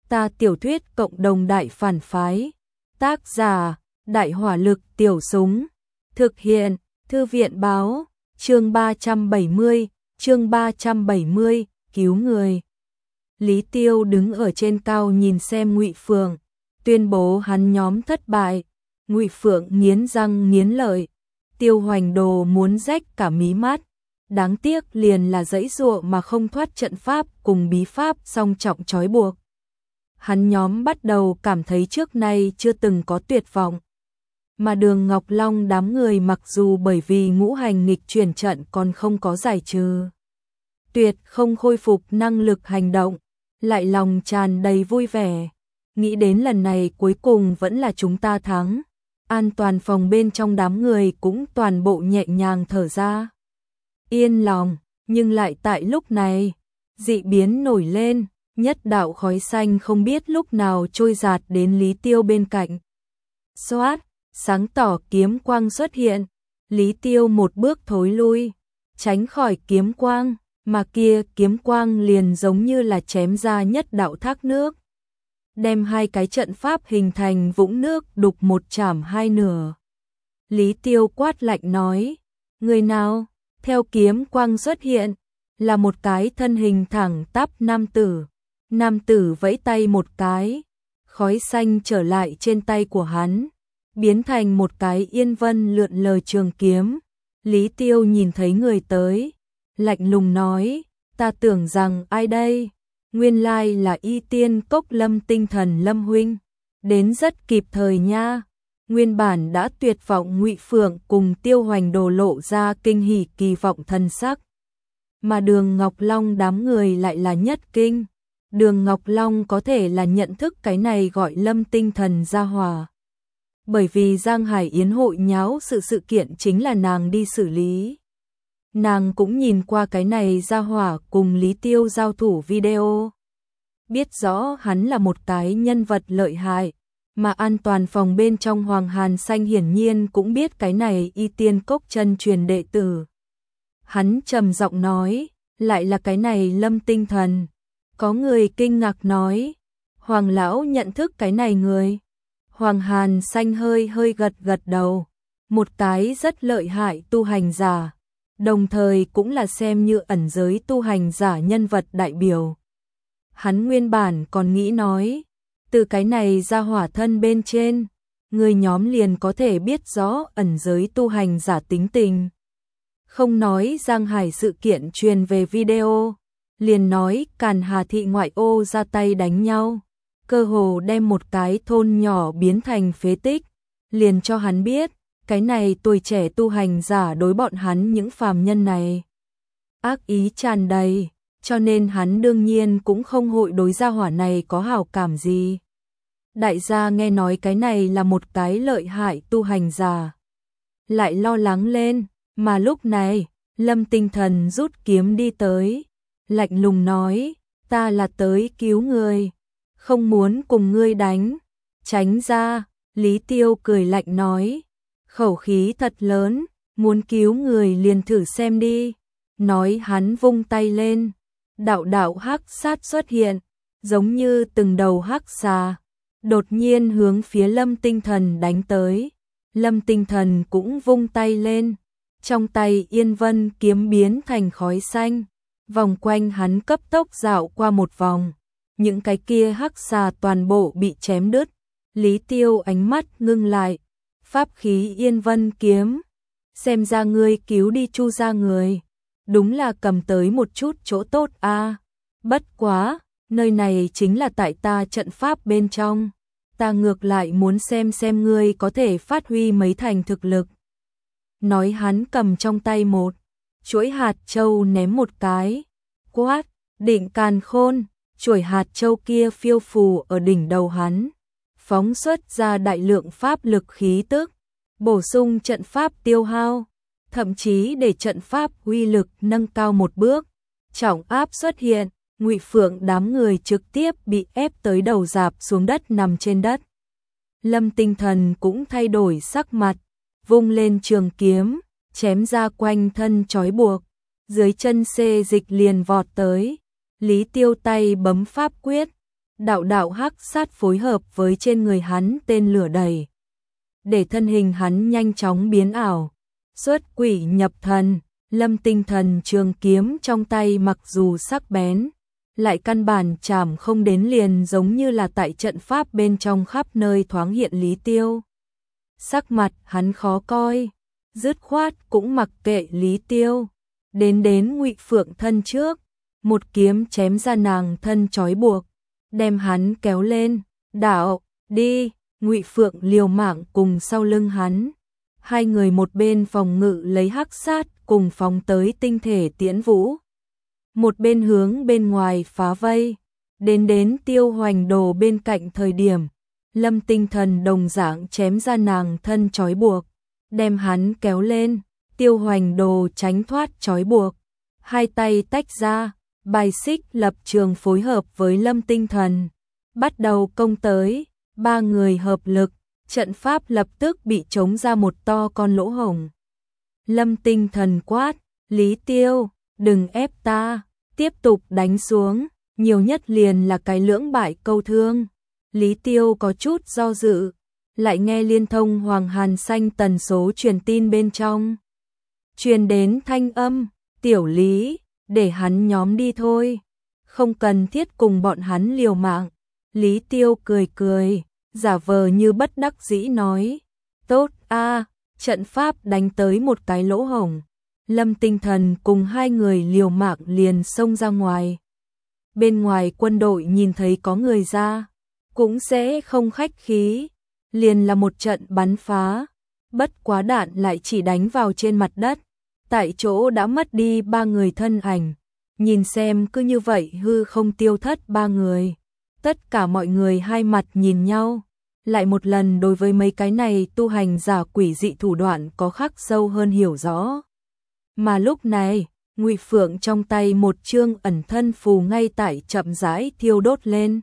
Ta tiểu thuyết cộng đồng đại phản phái. Tác giả: Đại hỏa lực tiểu súng. Thực hiện: Thư viện báo. Chương 370, cứu người. Lý Tiêu đứng ở trên cao nhìn xem Ngụy Phượng, tuyên bố hắn nhóm thất bại. Ngụy Phượng nghiến răng nghiến lợi, Tiêu Hoành Đồ muốn rách cả mí mắt. Đáng tiếc liền là giãy giụa mà không thoát trận pháp cùng bí pháp song trọng trói buộc. Hắn nhóm bắt đầu cảm thấy trước nay chưa từng có tuyệt vọng. Mà Đường Ngọc Long đám người mặc dù bởi vì ngũ hành nghịch chuyển trận còn không có giải trừ, tuyệt không khôi phục năng lực hành động, lại lòng tràn đầy vui vẻ. Nghĩ đến lần này cuối cùng vẫn là chúng ta thắng. An toàn phòng bên trong đám người cũng toàn bộ nhẹ nhàng thở ra. Yên lòng, nhưng lại tại lúc này, dị biến nổi lên, nhất đạo khói xanh không biết lúc nào trôi dạt đến Lý Tiêu bên cạnh. Xoát, sáng tỏ kiếm quang xuất hiện, Lý Tiêu một bước thối lui, tránh khỏi kiếm quang, mà kia kiếm quang liền giống như là chém ra nhất đạo thác nước, đem hai cái trận pháp hình thành vũng nước đục một chảm hai nửa. Lý Tiêu quát lạnh nói, người nào? Theo kiếm quang xuất hiện, là một cái thân hình thẳng tắp nam tử. Nam tử vẫy tay một cái, khói xanh trở lại trên tay của hắn, biến thành một cái yên vân lượn lờ trường kiếm. Lý Tiêu nhìn thấy người tới, lạnh lùng nói, ta tưởng rằng ai đây? Nguyên lai là Y Tiên Cốc Lâm Tinh Thần Lâm huynh, đến rất kịp thời nha. Nguyên bản đã tuyệt vọng Ngụy Phượng cùng Tiêu Hoành Đồ lộ ra kinh hỉ kỳ vọng thần sắc. Mà Đường Ngọc Long đám người lại là nhất kinh. Đường Ngọc Long có thể là nhận thức cái này gọi Lâm Tinh Thần gia hỏa. Bởi vì Giang Hải Yến hội nháo sự kiện chính là nàng đi xử lý. Nàng cũng nhìn qua cái này gia hỏa cùng Lý Tiêu giao thủ video. Biết rõ hắn là một cái nhân vật lợi hại. Mà an toàn phòng bên trong Hoàng Hàn Xanh hiển nhiên cũng biết cái này Y Tiên Cốc chân truyền đệ tử. Hắn trầm giọng nói, lại là cái này Lâm Tinh Thần. Có người kinh ngạc nói, Hoàng lão nhận thức cái này người. Hoàng Hàn Xanh hơi gật đầu, một cái rất lợi hại tu hành giả, đồng thời cũng là xem như ẩn giới tu hành giả nhân vật đại biểu. Hắn nguyên bản còn nghĩ nói, từ cái này ra hỏa thân bên trên, người nhóm liền có thể biết rõ ẩn giới tu hành giả tính tình. Không nói Giang Hải sự kiện truyền về video, liền nói Càn Hà thị ngoại ô ra tay đánh nhau, cơ hồ đem một cái thôn nhỏ biến thành phế tích, liền cho hắn biết, cái này tuổi trẻ tu hành giả đối bọn hắn những phàm nhân này ác ý tràn đầy, cho nên hắn đương nhiên cũng không hội đối gia hỏa này có hảo cảm gì. Đại gia nghe nói cái này là một cái lợi hại tu hành giả, lại lo lắng lên, mà lúc này, Lâm Tinh Thần rút kiếm đi tới, lạnh lùng nói, ta là tới cứu người, không muốn cùng ngươi đánh, tránh ra. Lý Tiêu cười lạnh nói, khẩu khí thật lớn, muốn cứu người liền thử xem đi. Nói hắn vung tay lên, đạo hắc sát xuất hiện, giống như từng đầu hắc xà, đột nhiên hướng phía Lâm Tinh Thần đánh tới. Lâm Tinh Thần cũng vung tay lên, trong tay Yên Vân kiếm biến thành khói xanh, vòng quanh hắn cấp tốc dạo qua một vòng, những cái kia hắc xà toàn bộ bị chém đứt. Lý Tiêu ánh mắt ngưng lại, pháp khí Yên Vân kiếm, xem ra ngươi cứu đi Chu gia người, đúng là cầm tới một chút chỗ tốt a. Bất quá, nơi này chính là tại ta trận pháp bên trong, ta ngược lại muốn xem ngươi có thể phát huy mấy thành thực lực. Nói hắn cầm trong tay một chuỗi hạt châu ném một cái, quát, định càn khôn, chuỗi hạt châu kia phiêu phù ở đỉnh đầu hắn, phóng xuất ra đại lượng pháp lực khí tức, bổ sung trận pháp tiêu hao, thậm chí để trận pháp uy lực nâng cao một bước. Trọng áp xuất hiện, Ngụy Phượng đám người trực tiếp bị ép tới đầu rạp xuống đất nằm trên đất. Lâm Tinh Thần cũng thay đổi sắc mặt, vung lên trường kiếm, chém ra quanh thân trói buộc, dưới chân xê dịch liền vọt tới. Lý Tiêu tay bấm pháp quyết, đạo đạo hắc sát phối hợp với trên người hắn tên lửa đầy, để thân hình hắn nhanh chóng biến ảo, xuất quỷ nhập thần. Lâm Tinh Thần trường kiếm trong tay mặc dù sắc bén, lại căn bản chạm không đến, liền giống như là tại trận pháp bên trong khắp nơi thoáng hiện Lý Tiêu. Sắc mặt hắn khó coi, dứt khoát cũng mặc kệ Lý Tiêu, đến Ngụy Phượng thân trước, một kiếm chém ra nàng thân trói buộc, đem hắn kéo lên, đạo, đi. Ngụy Phượng liều mạng cùng sau lưng hắn, hai người một bên phòng ngự lấy hắc sát cùng phóng tới tinh thể tiễn vũ, một bên hướng bên ngoài phá vây. Đến Tiêu Hoành Đồ bên cạnh thời điểm, Lâm Tinh Thần đồng dạng chém ra nàng thân trói buộc, đem hắn kéo lên. Tiêu Hoành Đồ tránh thoát trói buộc, hai tay tách ra, bài xích lập trường phối hợp với Lâm Tinh Thần, bắt đầu công tới. Ba người hợp lực, trận pháp lập tức bị trống ra một to con lỗ hổng. Lâm Tinh Thần quát, Lý Tiêu, đừng ép ta, tiếp tục đánh xuống, nhiều nhất liền là cái lưỡng bại câu thương. Lý Tiêu có chút do dự, lại nghe liên thông Hoàng Hàn Xanh tần số truyền tin bên trong. Truyền đến thanh âm, tiểu Lý, để hắn nhóm đi thôi, không cần thiết cùng bọn hắn liều mạng. Lý Tiêu cười cười, giả vờ như bất đắc dĩ nói, tốt a, trận pháp đánh tới một cái lỗ hổng. Lâm Tinh Thần cùng hai người liều mạng liền xông ra ngoài. Bên ngoài quân đội nhìn thấy có người ra, cũng sẽ không khách khí, liền là một trận bắn phá, bất quá đạn lại chỉ đánh vào trên mặt đất, tại chỗ đã mất đi ba người thân ảnh. Nhìn xem cứ như vậy hư không tiêu thất ba người. Tất cả mọi người hai mặt nhìn nhau, lại một lần đối với mấy cái này tu hành giả quỷ dị thủ đoạn có khắc sâu hơn hiểu rõ. Mà lúc này, Ngụy Phượng trong tay một chương ẩn thân phù ngay tại chậm rãi thiêu đốt lên,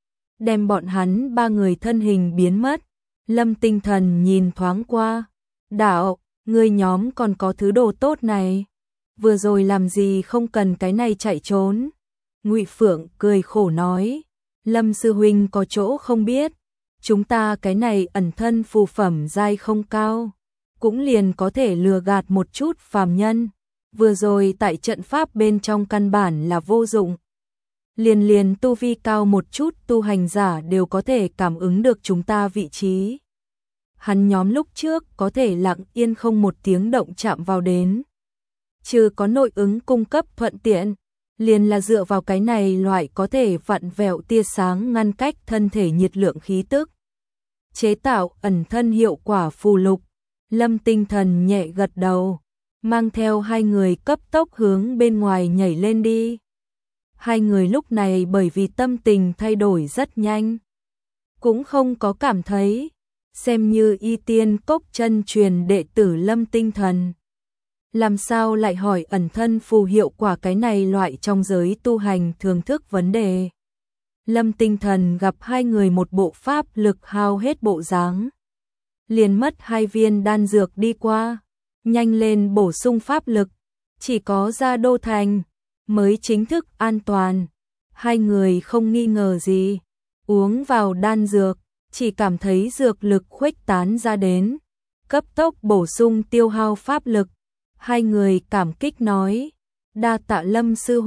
đem bọn hắn ba người thân hình biến mất. Lâm Tinh Thần nhìn thoáng qua, đạo, ngươi nhóm còn có thứ đồ tốt này, vừa rồi làm gì không cần cái này chạy trốn. Ngụy Phượng cười khổ nói, Lâm sư huynh có chỗ không biết, chúng ta cái này ẩn thân phù phẩm giai không cao, cũng liền có thể lừa gạt một chút phàm nhân, vừa rồi tại trận pháp bên trong căn bản là vô dụng. Liền tu vi cao một chút tu hành giả đều có thể cảm ứng được chúng ta vị trí. Hắn nhóm lúc trước có thể lặng yên không một tiếng động chạm vào đến, trừ có nội ứng cung cấp thuận tiện, liền là dựa vào cái này loại có thể vặn vẹo tia sáng ngăn cách thân thể nhiệt lượng khí tức, chế tạo ẩn thân hiệu quả phù lục. Lâm Tinh Thần nhẹ gật đầu, mang theo hai người cấp tốc hướng bên ngoài nhảy lên đi. Hai người lúc này bởi vì tâm tình thay đổi rất nhanh, cũng không có cảm thấy, xem như y tiên cốc chân truyền đệ tử Lâm Tinh Thần. Làm sao lại hỏi ẩn thân phù hiệu quả cái này loại trong giới tu hành thường thức vấn đề. Lâm Tinh Thần gặp hai người một bộ pháp lực hao hết bộ dáng, liền mất hai viên đan dược đi qua, nhanh lên bổ sung pháp lực, chỉ có ra đô thành mới chính thức an toàn. Hai người không nghi ngờ gì, uống vào đan dược, chỉ cảm thấy dược lực khuếch tán ra đến, cấp tốc bổ sung tiêu hao pháp lực. Hai người cảm kích nói, đa tạ Lâm sư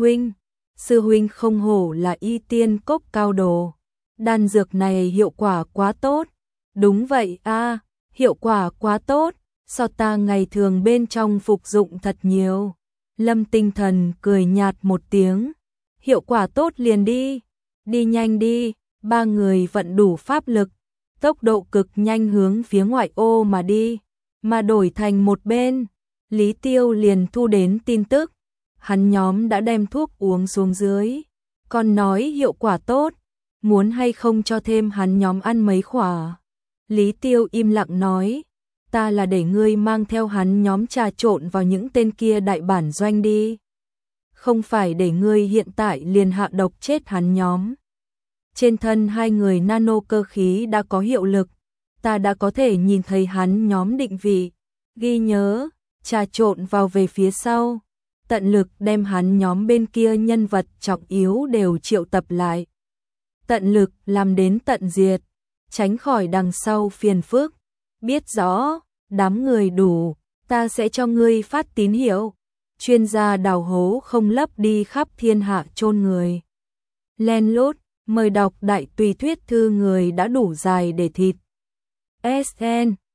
huynh không hổ là y tiên cốc cao đồ, đan dược này hiệu quả quá tốt. Đúng vậy a, hiệu quả quá tốt, so ta ngày thường bên trong phục dụng thật nhiều. Lâm Tinh Thần cười nhạt một tiếng, hiệu quả tốt liền đi, đi nhanh đi. Ba người vận đủ pháp lực, tốc độ cực nhanh hướng phía ngoại ô mà đi, mà đổi thành một bên. Lý Tiêu liền thu đến tin tức, hắn nhóm đã đem thuốc uống xuống dưới, còn nói hiệu quả tốt, muốn hay không cho thêm hắn nhóm ăn mấy khỏa. Lý Tiêu im lặng nói, ta là để ngươi mang theo hắn nhóm trà trộn vào những tên kia đại bản doanh đi, không phải để ngươi hiện tại liền hạ độc chết hắn nhóm. Trên thân hai người nano cơ khí đã có hiệu lực, ta đã có thể nhìn thấy hắn nhóm định vị, ghi nhớ, trà trộn vào về phía sau, tận lực đem hắn nhóm bên kia nhân vật trọng yếu đều triệu tập lại. tận lực làm đến tận diệt, tránh khỏi đằng sau phiền phức. Biết rõ, đám người đủ, ta sẽ cho ngươi phát tín hiệu. Chuyên gia đào hố không lấp đi khắp thiên hạ chôn người. Len lút, mời đọc đại tùy thuyết thư người đã đủ dài để thịt. SN